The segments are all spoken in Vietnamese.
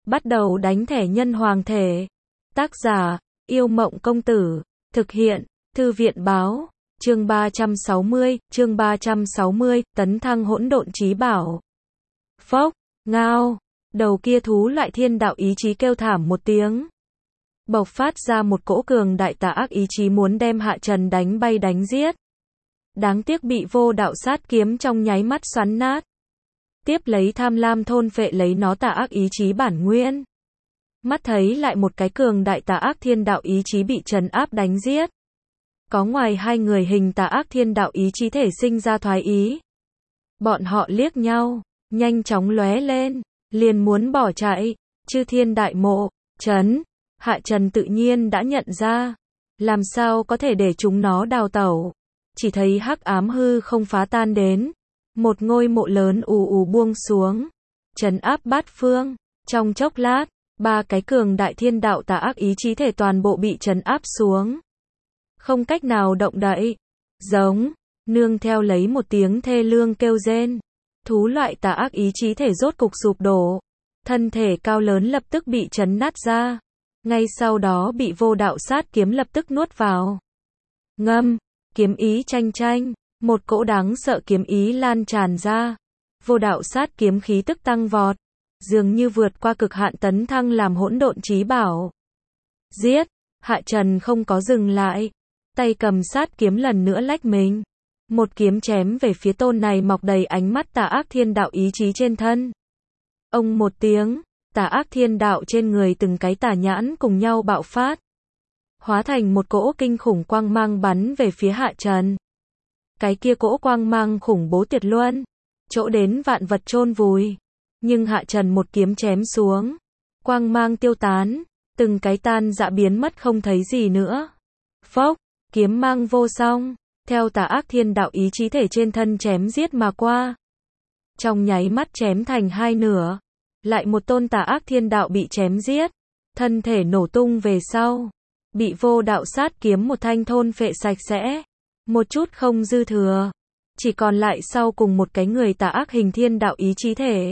Bắt đầu đánh thẻ nhân hoàng thể. Tác giả, Yêu Mộng Công Tử. Thực hiện, Thư viện Báo. Chương 360, tấn thăng hỗn độn chí bảo. Phốc, ngao, đầu kia thú loại thiên đạo ý chí kêu thảm một tiếng. Bộc phát ra một cỗ cường đại tà ác ý chí muốn đem Hạ Trần đánh bay đánh giết. Đáng tiếc bị vô đạo sát kiếm trong nháy mắt xoắn nát. Tiếp lấy tham lam thôn phệ lấy nó tà ác ý chí bản nguyên. Mắt thấy lại một cái cường đại tà ác thiên đạo ý chí bị trấn áp đánh giết. Có ngoài hai người hình tà ác thiên đạo ý chí thể sinh ra thoái ý. Bọn họ liếc nhau, nhanh chóng lóe lên, liền muốn bỏ chạy. Chư thiên đại mộ, trấn, Hạ Trần tự nhiên đã nhận ra. Làm sao có thể để chúng nó đào tẩu. Chỉ thấy hắc ám hư không phá tan đến. Một ngôi mộ lớn ù ù buông xuống. Trấn áp bát phương. Trong chốc lát, ba cái cường đại thiên đạo tà ác ý chí thể toàn bộ bị trấn áp xuống. Không cách nào động đậy. Giống, nương theo lấy một tiếng thê lương kêu rên. Thú loại tà ác ý chí thể rốt cục sụp đổ. Thân thể cao lớn lập tức bị trấn nát ra. Ngay sau đó bị vô đạo sát kiếm lập tức nuốt vào. Ngâm, kiếm ý tranh tranh. Một cỗ đáng sợ kiếm ý lan tràn ra. Vô đạo sát kiếm khí tức tăng vọt. Dường như vượt qua cực hạn tấn thăng làm hỗn độn chí bảo. Giết, Hạ Trần không có dừng lại. Tay cầm sát kiếm lần nữa lách mình. Một kiếm chém về phía tôn này mọc đầy ánh mắt tà ác thiên đạo ý chí trên thân. Ông một tiếng, tà ác thiên đạo trên người từng cái tà nhãn cùng nhau bạo phát. Hóa thành một cỗ kinh khủng quang mang bắn về phía Hạ Trần. Cái kia cỗ quang mang khủng bố tuyệt luân. Chỗ đến vạn vật chôn vùi. Nhưng Hạ Trần một kiếm chém xuống. Quang mang tiêu tán. Từng cái tan rã biến mất không thấy gì nữa. Phốc, kiếm mang vô song. Theo tà ác thiên đạo ý chí thể trên thân chém giết mà qua. Trong nháy mắt chém thành hai nửa. Lại một tôn tà ác thiên đạo bị chém giết. Thân thể nổ tung về sau. Bị vô đạo sát kiếm một thanh thôn phệ sạch sẽ. Một chút không dư thừa. Chỉ còn lại sau cùng một cái người tà ác hình thiên đạo ý chí thể.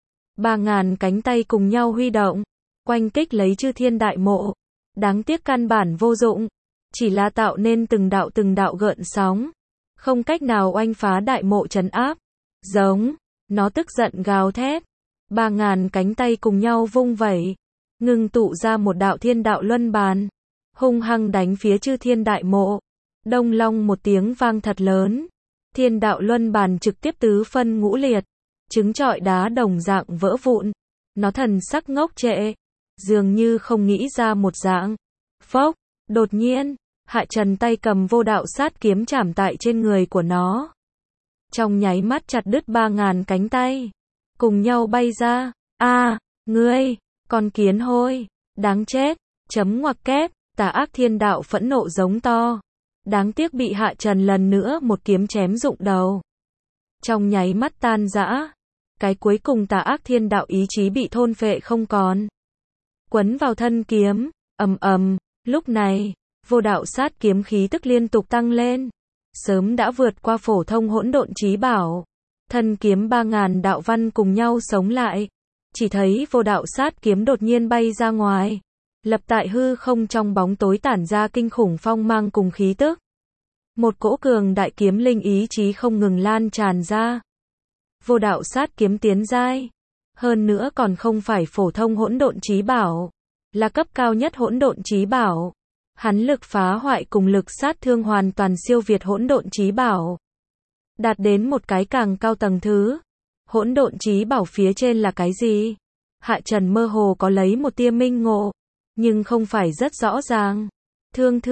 3.000 cánh tay cùng nhau huy động. Quanh kích lấy chư thiên đại mộ. Đáng tiếc căn bản vô dụng. Chỉ là tạo nên từng đạo gợn sóng. Không cách nào oanh phá đại mộ trấn áp. Giống. Nó tức giận gào thét. 3.000 cánh tay cùng nhau vung vẩy. Ngưng tụ ra một đạo thiên đạo luân bàn. Hung hăng đánh phía chư thiên đại mộ. Đông long một tiếng vang thật lớn. Thiên đạo luân bàn trực tiếp tứ phân ngũ liệt. Trứng trọi đá đồng dạng vỡ vụn. Nó thần sắc ngốc trệ. Dường như không nghĩ ra một dạng. Phốc, đột nhiên, Hạ Trần tay cầm vô đạo sát kiếm chảm tại trên người của nó. Trong nháy mắt chặt đứt 3.000 cánh tay. Cùng nhau bay ra. Ngươi, con kiến hôi, đáng chết, chấm ngoặc kép, tà ác thiên đạo phẫn nộ giống to. Đáng tiếc bị Hạ Trần lần nữa một kiếm chém rụng đầu. Trong nháy mắt tan rã. Cái cuối cùng tà ác thiên đạo ý chí bị thôn phệ không còn. Quấn vào thân kiếm, ầm, lúc này, vô đạo sát kiếm khí tức liên tục tăng lên. Sớm đã vượt qua phổ thông hỗn độn chí bảo. Thân kiếm 3.000 đạo văn cùng nhau sống lại. Chỉ thấy vô đạo sát kiếm đột nhiên bay ra ngoài. Lập tại hư không trong bóng tối tản ra kinh khủng phong mang cùng khí tức. Một cỗ cường đại kiếm linh ý chí không ngừng lan tràn ra. Vô đạo sát kiếm tiến giai. Hơn nữa còn không phải phổ thông hỗn độn chí bảo. Là cấp cao nhất hỗn độn chí bảo. Hắn lực phá hoại cùng lực sát thương hoàn toàn siêu việt hỗn độn chí bảo. Đạt đến một cái càng cao tầng thứ. Hỗn độn chí bảo phía trên là cái gì? Hạ Trần mơ hồ có lấy một tia minh ngộ. Nhưng không phải rất rõ ràng. Thương.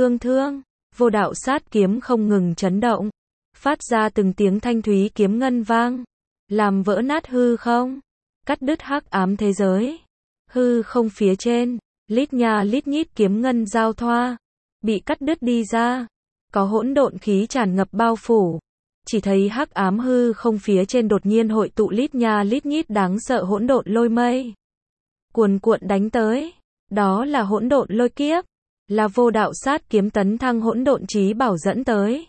Vô đạo sát kiếm không ngừng chấn động. Phát ra từng tiếng thanh thúy kiếm ngân vang. Làm vỡ nát hư không. Cắt đứt hắc ám thế giới. Hư không phía trên. Lít nha lít nhít kiếm ngân giao thoa. Bị cắt đứt đi ra. Có hỗn độn khí tràn ngập bao phủ. Chỉ thấy hắc ám hư không phía trên đột nhiên hội tụ lít nha lít nhít đáng sợ hỗn độn lôi mây. Cuồn cuộn đánh tới. Đó là hỗn độn lôi kiếp. Là vô đạo sát kiếm tấn thăng hỗn độn chí bảo dẫn tới.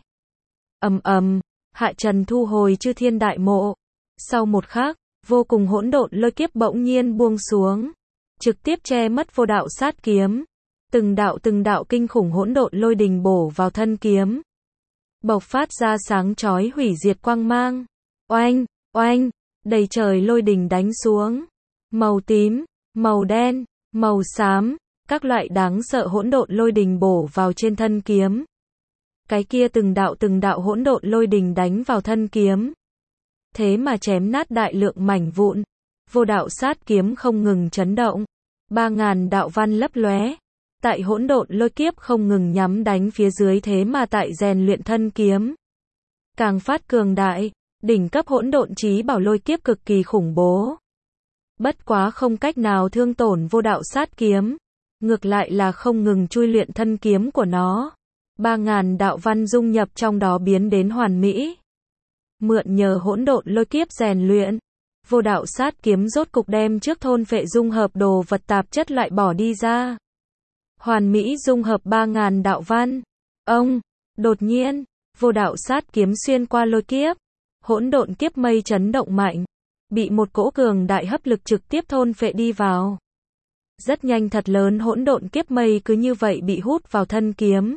Ầm, Hạ Trần thu hồi chư thiên đại mộ. Sau một khắc, vô cùng hỗn độn lôi kiếp bỗng nhiên buông xuống. trực tiếp che mất vô đạo sát kiếm. Từng đạo kinh khủng hỗn độn lôi đình bổ vào thân kiếm, bộc phát ra sáng chói hủy diệt quang mang. Oanh, oanh, đầy trời lôi đình đánh xuống. Màu tím, màu đen, màu xám, các loại đáng sợ hỗn độn lôi đình bổ vào trên thân kiếm. Cái kia từng đạo hỗn độn lôi đình đánh vào thân kiếm, thế mà chém nát đại lượng mảnh vụn. Vô đạo sát kiếm không ngừng chấn động, 3000 đạo văn lấp lóe, tại hỗn độn lôi kiếp không ngừng nhắm đánh phía dưới, thế mà tại rèn luyện thân kiếm càng phát cường đại. Đỉnh cấp hỗn độn chí bảo lôi kiếp cực kỳ khủng bố, bất quá không cách nào thương tổn vô đạo sát kiếm, ngược lại là không ngừng chui luyện thân kiếm của nó. 3000 đạo văn dung nhập trong đó biến đến hoàn mỹ. Mượn nhờ hỗn độn lôi kiếp rèn luyện, vô đạo sát kiếm rốt cục đem trước thôn phệ dung hợp đồ vật tạp chất lại bỏ đi ra. Hoàn mỹ dung hợp 3000 đạo văn. Đột nhiên, vô đạo sát kiếm xuyên qua lôi kiếp, hỗn độn kiếp mây chấn động mạnh, bị một cỗ cường đại hấp lực trực tiếp thôn phệ đi vào. Rất nhanh thật lớn hỗn độn kiếp mây cứ như vậy bị hút vào thân kiếm.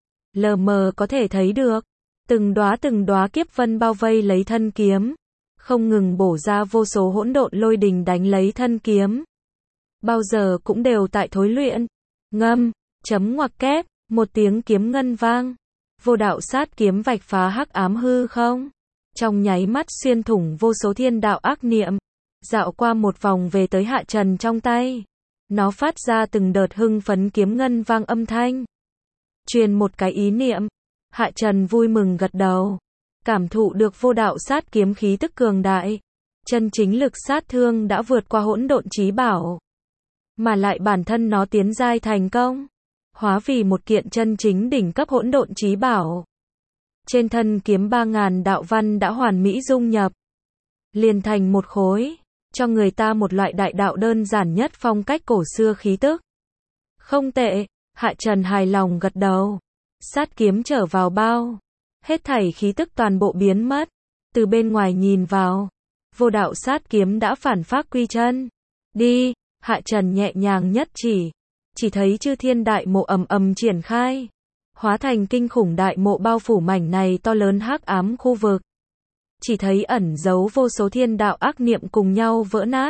Lờ mờ có thể thấy được, từng đóa kiếp vân bao vây lấy thân kiếm, không ngừng bổ ra vô số hỗn độn lôi đình đánh lấy thân kiếm. Bao giờ cũng đều tại thối luyện. Ngâm, chấm ngoặc kép, một tiếng kiếm ngân vang. Vô đạo sát kiếm vạch phá hắc ám hư không, trong nháy mắt xuyên thủng vô số thiên đạo ác niệm, dạo qua một vòng về tới Hạ Trần trong tay. Nó phát ra từng đợt hưng phấn kiếm ngân vang âm thanh. Truyền một cái ý niệm, Hạ Trần vui mừng gật đầu, cảm thụ được vô đạo sát kiếm khí tức cường đại, chân chính lực sát thương đã vượt qua hỗn độn chí bảo, mà lại bản thân nó tiến giai thành công, hóa vì một kiện chân chính đỉnh cấp hỗn độn chí bảo. Trên thân kiếm 3000 đạo văn đã hoàn mỹ dung nhập, liền thành một khối, cho người ta một loại đại đạo đơn giản nhất phong cách cổ xưa khí tức. Không tệ, Hạ Trần hài lòng gật đầu. Sát kiếm trở vào bao, hết thảy khí tức toàn bộ biến mất. Từ bên ngoài nhìn vào, vô đạo sát kiếm đã phản phác quy chân. Đi, Hạ Trần nhẹ nhàng nhất chỉ thấy chư thiên đại mộ ầm ầm triển khai, hóa thành kinh khủng đại mộ bao phủ mảnh này to lớn hắc ám khu vực. Chỉ thấy ẩn giấu vô số thiên đạo ác niệm cùng nhau vỡ nát,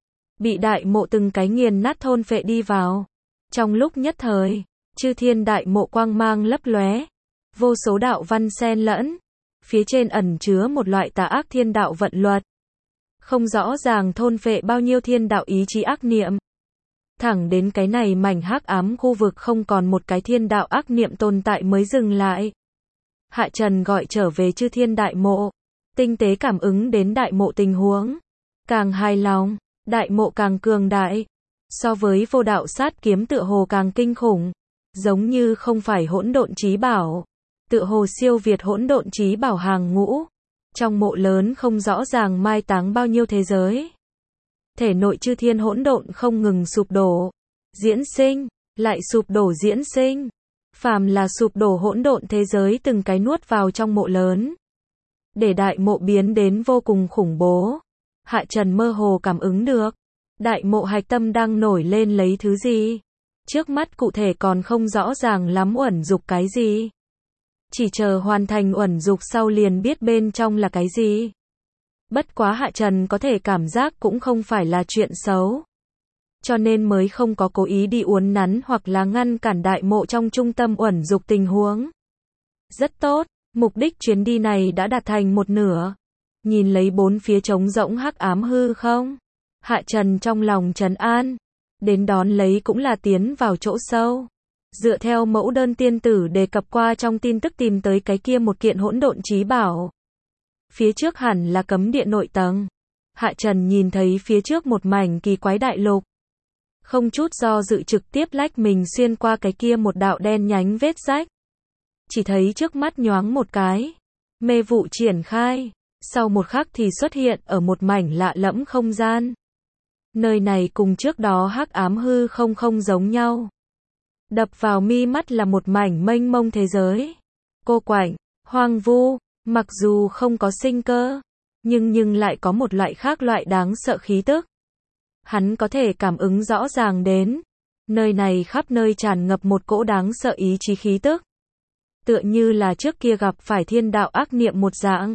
bị đại mộ từng cái nghiền nát thôn phệ đi vào. Trong lúc nhất thời, chư thiên đại mộ quang mang lấp lóe, vô số đạo văn xen lẫn, phía trên ẩn chứa một loại tà ác thiên đạo vận luật, không rõ ràng thôn phệ bao nhiêu thiên đạo ý chí ác niệm. Thẳng đến cái này mảnh hắc ám khu vực không còn một cái thiên đạo ác niệm tồn tại mới dừng lại. Hạ Trần gọi trở về chư thiên đại mộ, tinh tế cảm ứng đến đại mộ tình huống, càng hài lòng, đại mộ càng cường đại, so với vô đạo sát kiếm tựa hồ càng kinh khủng, giống như không phải hỗn độn chí bảo, tựa hồ siêu việt hỗn độn chí bảo hàng ngũ. Trong mộ lớn không rõ ràng mai táng bao nhiêu thế giới. Thể nội chư thiên hỗn độn không ngừng sụp đổ, diễn sinh, lại sụp đổ diễn sinh. Phàm là sụp đổ hỗn độn thế giới từng cái nuốt vào trong mộ lớn, để đại mộ biến đến vô cùng khủng bố. Hạ Trần mơ hồ cảm ứng được, đại mộ hạch tâm đang nổi lên lấy thứ gì. Trước mắt cụ thể còn không rõ ràng lắm uẩn dục cái gì. Chỉ chờ hoàn thành uẩn dục sau liền biết bên trong là cái gì. Bất quá Hạ Trần có thể cảm giác cũng không phải là chuyện xấu, cho nên mới không có cố ý đi uốn nắn hoặc là ngăn cản đại mộ trong trung tâm uẩn dục tình huống. Rất tốt, mục đích chuyến đi này đã đạt thành một nửa. Nhìn lấy bốn phía trống rỗng hắc ám hư không, Hạ Trần trong lòng trấn an, đến đón lấy cũng là tiến vào chỗ sâu. Dựa theo mẫu đơn tiên tử đề cập qua trong tin tức tìm tới cái kia một kiện hỗn độn chí bảo. Phía trước hẳn là cấm địa nội tầng. Hạ Trần nhìn thấy phía trước một mảnh kỳ quái đại lục, không chút do dự trực tiếp lách mình xuyên qua cái kia một đạo đen nhánh vết rách. Chỉ thấy trước mắt nhoáng một cái, mê vụ triển khai, sau một khắc thì xuất hiện ở một mảnh lạ lẫm không gian. Nơi này cùng trước đó hắc ám hư không giống nhau. Đập vào mi mắt là một mảnh mênh mông thế giới, cô quạnh, hoang vu, mặc dù không có sinh cơ, nhưng lại có một loại khác loại đáng sợ khí tức. Hắn có thể cảm ứng rõ ràng đến. Nơi này khắp nơi tràn ngập một cỗ đáng sợ ý chí khí tức. Tựa như là trước kia gặp phải thiên đạo ác niệm một dạng.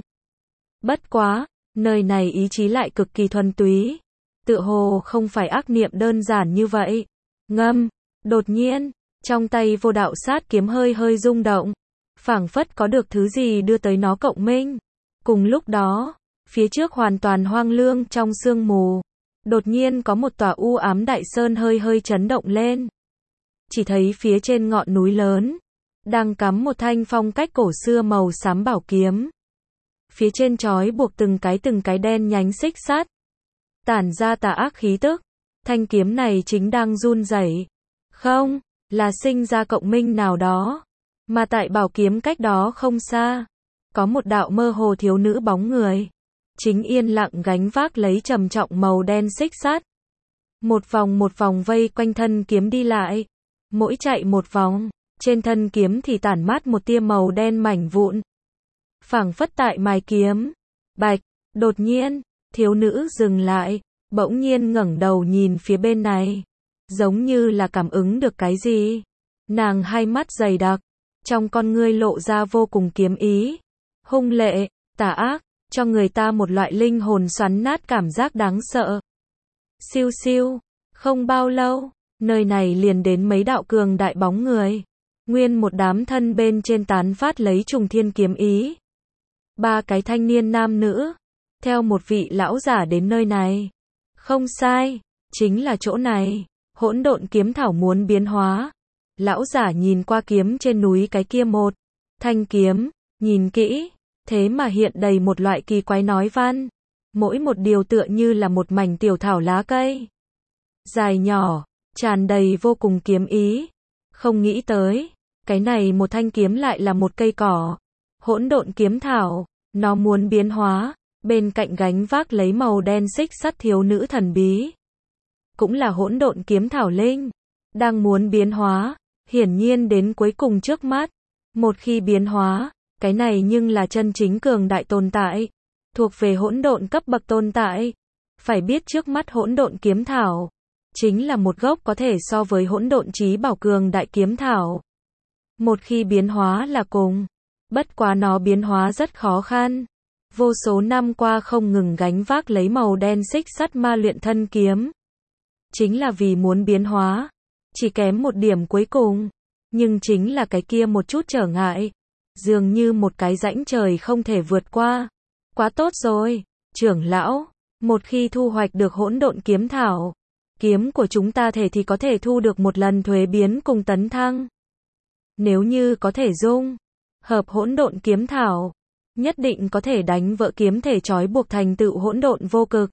Bất quá, nơi này ý chí lại cực kỳ thuần túy. Tựa hồ không phải ác niệm đơn giản như vậy. Ngâm, đột nhiên, trong tay vô đạo sát kiếm hơi hơi rung động. Phảng phất có được thứ gì đưa tới nó cộng minh. Cùng lúc đó, phía trước hoàn toàn hoang lương trong sương mù. Đột nhiên có một tòa u ám đại sơn hơi hơi chấn động lên. Chỉ thấy phía trên ngọn núi lớn, đang cắm một thanh phong cách cổ xưa màu xám bảo kiếm. Phía trên trói buộc từng cái đen nhánh xích sắt, tản ra tà ác khí tức. Thanh kiếm này chính đang run rẩy. Không, là sinh ra cộng minh nào đó. Mà tại bảo kiếm cách đó không xa, có một đạo mơ hồ thiếu nữ bóng người. Chính yên lặng gánh vác lấy trầm trọng màu đen xích sắt. Một vòng vây quanh thân kiếm đi lại. Mỗi chạy một vòng, trên thân kiếm thì tản mát một tia màu đen mảnh vụn. Phảng phất tại mài kiếm. Bạch, đột nhiên, thiếu nữ dừng lại, bỗng nhiên ngẩng đầu nhìn phía bên này. Giống như là cảm ứng được cái gì. Nàng hai mắt dày đặc, trong con ngươi lộ ra vô cùng kiếm ý. Hung lệ, tà ác, cho người ta một loại linh hồn xoắn nát cảm giác đáng sợ. Siêu siêu, không bao lâu, nơi này liền đến mấy đạo cường đại bóng người. Nguyên một đám thân bên trên tán phát lấy trùng thiên kiếm ý. 3 cái thanh niên nam nữ, theo một vị lão giả đến nơi này. Không sai, chính là chỗ này. Hỗn độn kiếm thảo muốn biến hóa. Lão giả nhìn qua kiếm trên núi cái kia một thanh kiếm, nhìn kỹ, thế mà hiện đầy một loại kỳ quái nói văn. Mỗi một điều tựa như là một mảnh tiểu thảo lá cây. Dài nhỏ, tràn đầy vô cùng kiếm ý. Không nghĩ tới, cái này một thanh kiếm lại là một cây cỏ. Hỗn độn kiếm thảo, nó muốn biến hóa, bên cạnh gánh vác lấy màu đen xích sắt thiếu nữ thần bí. Cũng là hỗn độn kiếm thảo linh, đang muốn biến hóa, hiển nhiên đến cuối cùng trước mắt. Một khi biến hóa, cái này nhưng là chân chính cường đại tồn tại, thuộc về hỗn độn cấp bậc tồn tại. Phải biết trước mắt hỗn độn kiếm thảo, chính là một gốc có thể so với hỗn độn chí bảo cường đại kiếm thảo. Một khi biến hóa là cùng, bất quá nó biến hóa rất khó khăn. Vô số năm qua không ngừng gánh vác lấy màu đen xích sắt ma luyện thân kiếm. Chính là vì muốn biến hóa, chỉ kém một điểm cuối cùng, nhưng chính là cái kia một chút trở ngại, dường như một cái rãnh trời không thể vượt qua. Quá tốt rồi, trưởng lão, một khi thu hoạch được hỗn độn kiếm thảo, kiếm của chúng ta thể thì có thể thu được một lần thuế biến cùng tấn thăng. Nếu như có thể dung hợp hỗn độn kiếm thảo, nhất định có thể đánh vỡ kiếm thể trói buộc thành tựu hỗn độn vô cực.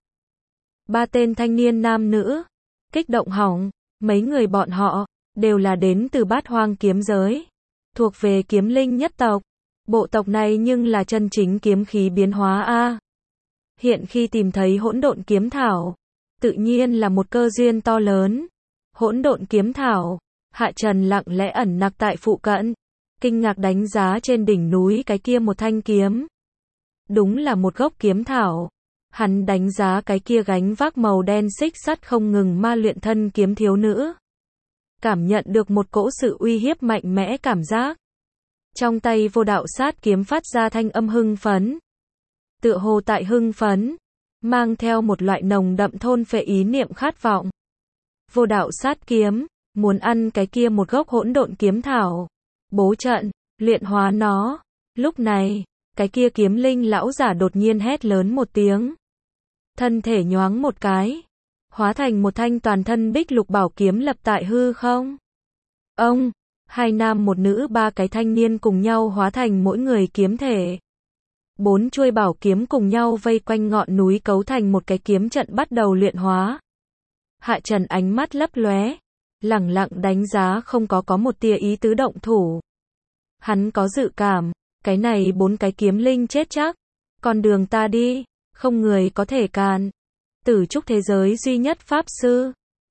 3 tên thanh niên nam nữ kích động hỏng, mấy người bọn họ đều là đến từ Bát Hoang kiếm giới, thuộc về kiếm linh nhất tộc. Bộ tộc này nhưng là chân chính kiếm khí biến hóa a. Hiện khi tìm thấy hỗn độn kiếm thảo, tự nhiên là một cơ duyên to lớn. Hỗn độn kiếm thảo, Hạ Trần lặng lẽ ẩn nặc tại phụ cận, kinh ngạc đánh giá trên đỉnh núi cái kia một thanh kiếm. Đúng là một gốc kiếm thảo. Hắn đánh giá cái kia gánh vác màu đen xích sắt không ngừng ma luyện thân kiếm thiếu nữ. Cảm nhận được một cỗ sự uy hiếp mạnh mẽ cảm giác. Trong tay vô đạo sát kiếm phát ra thanh âm hưng phấn. Tựa hồ tại hưng phấn, mang theo một loại nồng đậm thôn phệ ý niệm khát vọng. Vô đạo sát kiếm, muốn ăn cái kia một gốc hỗn độn kiếm thảo. Bố trận, luyện hóa nó. Lúc này, cái kia kiếm linh lão giả đột nhiên hét lớn một tiếng. Thân thể nhoáng một cái, hóa thành một thanh toàn thân bích lục bảo kiếm lập tại hư không. Ông, 2 nam 1 nữ 3 cái thanh niên cùng nhau hóa thành mỗi người kiếm thể. 4 chuôi bảo kiếm cùng nhau vây quanh ngọn núi cấu thành một cái kiếm trận bắt đầu luyện hóa. Hạ Trần ánh mắt lấp lóe, lẳng lặng đánh giá không có một tia ý tứ động thủ. Hắn có dự cảm, cái này 4 cái kiếm linh chết chắc. Con đường ta đi, không người có thể cản. Tử trúc thế giới duy nhất pháp sư,